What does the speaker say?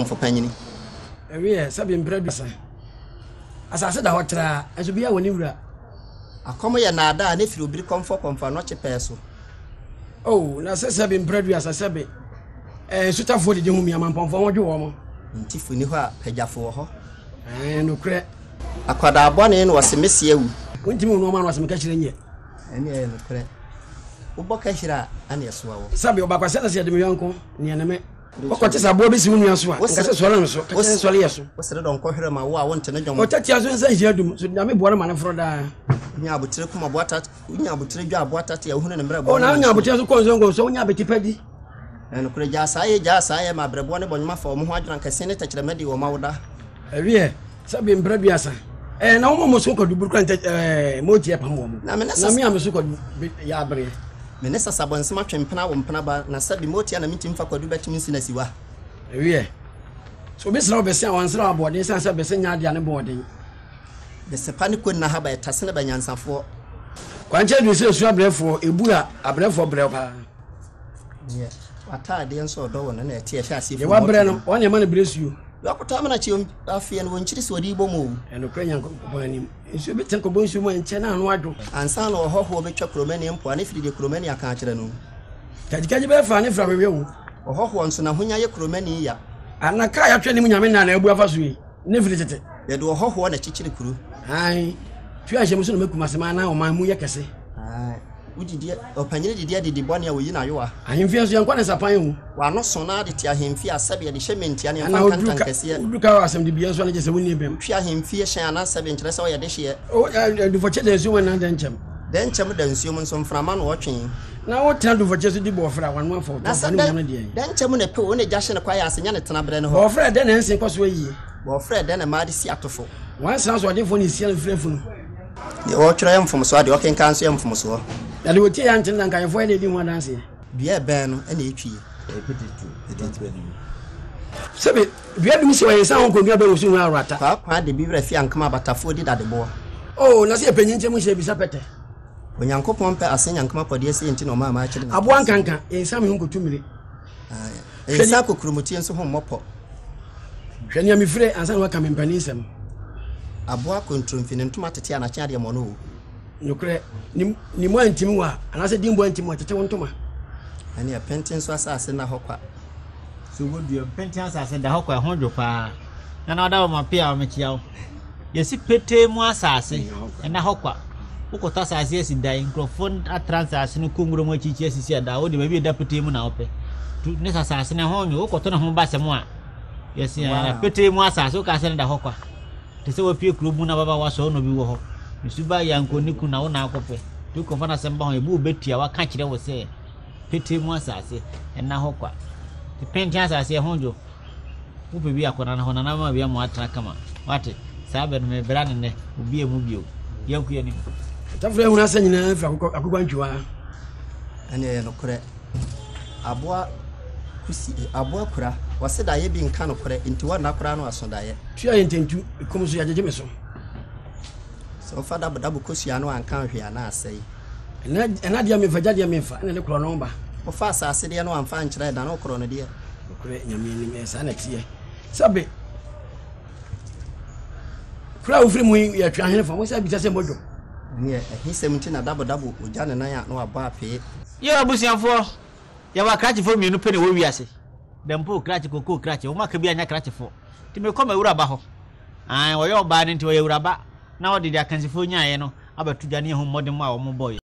for penny. Yes, I've been bred. As I said, I want as to be a winner. I come here nada, and if you be comfort for not a person. Oh, now says I've been bred as I said, and suit up for the young man for what you want. If we knew her, pay for her. And no credit. A quadra bonnet was a miss you. When Timon woman was catching yet. And yeah, no credit. Ubokashira, and yes, well. Sabio Bacasella said to me, uncle, near me. What is a boy soon? What's a swallow? What's a yes? What's it on Coherma? I want to know what Tatias says here to Sudami Borman for that. Nyabutricum of water, Nyabutrija, water, Yahoo, oh, now Nyabutas goes so Nyabiti. And could just I am a Brabona Bonma for Mohadran Cassini, touch the Medi or Mauda. Yeah, Sabin Brebiasa. And almost so could be granted Motia Pamom. Namia Musuko Yabre. Minister Sabon Smash and Panaba, Nasabi Motia and meeting for Codubetim Sinesiwa. Yeah. So Miss Robert once about this answer Bessenia Diana boarding. The Sepani couldn't have a Tassina Banyan for. One child you say, Swabble for Ibua, a breath for Breva. Yes. What I didn't so do and a TFS. You want Brennan, one your money bless you. Yokotamanachim, Afi and Winchis were Ibomo, and Ukrainian company. It should be Tankobunsu and Chena and Wadu, and son or Ho be Chok Romanian, Puanif the Cromania Cantrano. Can you be funny from you? Or Ho wants to Nahunya Cromania. And Nakaya training Yamin and Ebuafasui. Never visited. They do a Ho one a chichi crew. Aye, Fiashamusun Masamana or my Muyakase. Aye. Would you open the dear the Bonia within Iowa? I am fierce young one as a pine. While not so now, tia him fear Sabia the Shementian and I look out some to be as well as a winning. Fear him fear Shana 7 dress or this year. Oh, I do for Cheddars you and then chum. Then chum then summons some from man watching. Now what tell you for just the boy for 1 month for that's a day. Then chum a poor only Jash and acquire as a Yanatana Bren or Fred then and sing way. Or Fred then a mighty Seattle. One sounds what if one is selling free. The old triumph from Swadi, can cancel him from Swa. And you would tell Anton and I avoid it in one answer. Be a ban and a tree. So, if you had me say, someone could get soon. Rata. Papa, the beaver, if you come up, but I afforded at the board. Oh, let's see a penny, we say, be better. When Uncle Pompe, I sing and come up with the Saint no mamma. A one canker, and some who go to me. A Sako Cromutian so home mopo. Can you be free and someone come in Panism? A boa contrumfin and tomatia and a chadia mono. No credit, ni more intimua, and I said, Dimbo and Timotoma. And your pensions was as in a hopper. So would be a pensions as in the hawker 100 pa. And other my peer, Michel. You see, pete more sassy, and a hawker. Who could toss as yes in the microphone at transas in Kungro Mochi said, I would be a deputy Munape. To necessary and home, you could turn home by someone. Yes, pete more sass, who can send the hawker. To say a few club Munaba was so no be. Misuba yanko niku na wona akope tu ko fana semba ho ebu betia wa ka kire wo se pete mu asase na hokwa te penti asase ho jo wo be bi akona na ho na ma bia mu atra kama wate sabe no me bra ne obi emu bio yanku yani tafre hu na sanyina fra akokwa ntwa ane no kore aboa kusi aboa kura wase da ye bi nka no kore nti wa na kura no aso da ye tua yententu komso ya jeje meso. So father double cushion and count here na say. And I dear me for Jadia Mefa and the chronomba. Or fast I said, no, I'm fine, than no chrono dear. Great, you mean, Miss Annex here. Sabe Crow free me, you're trying for what's I be just a mojo. Yeah, he's 17 a double with Jan and I know about pay. You're a bushing for you are cratching for me, no penny where we are say. Then poor cratchical cook cratch, or mark be a cratch for. To me come a urabaho. I were all bad into a uraba. Now did I can see for ya, about to Jani home modern boy.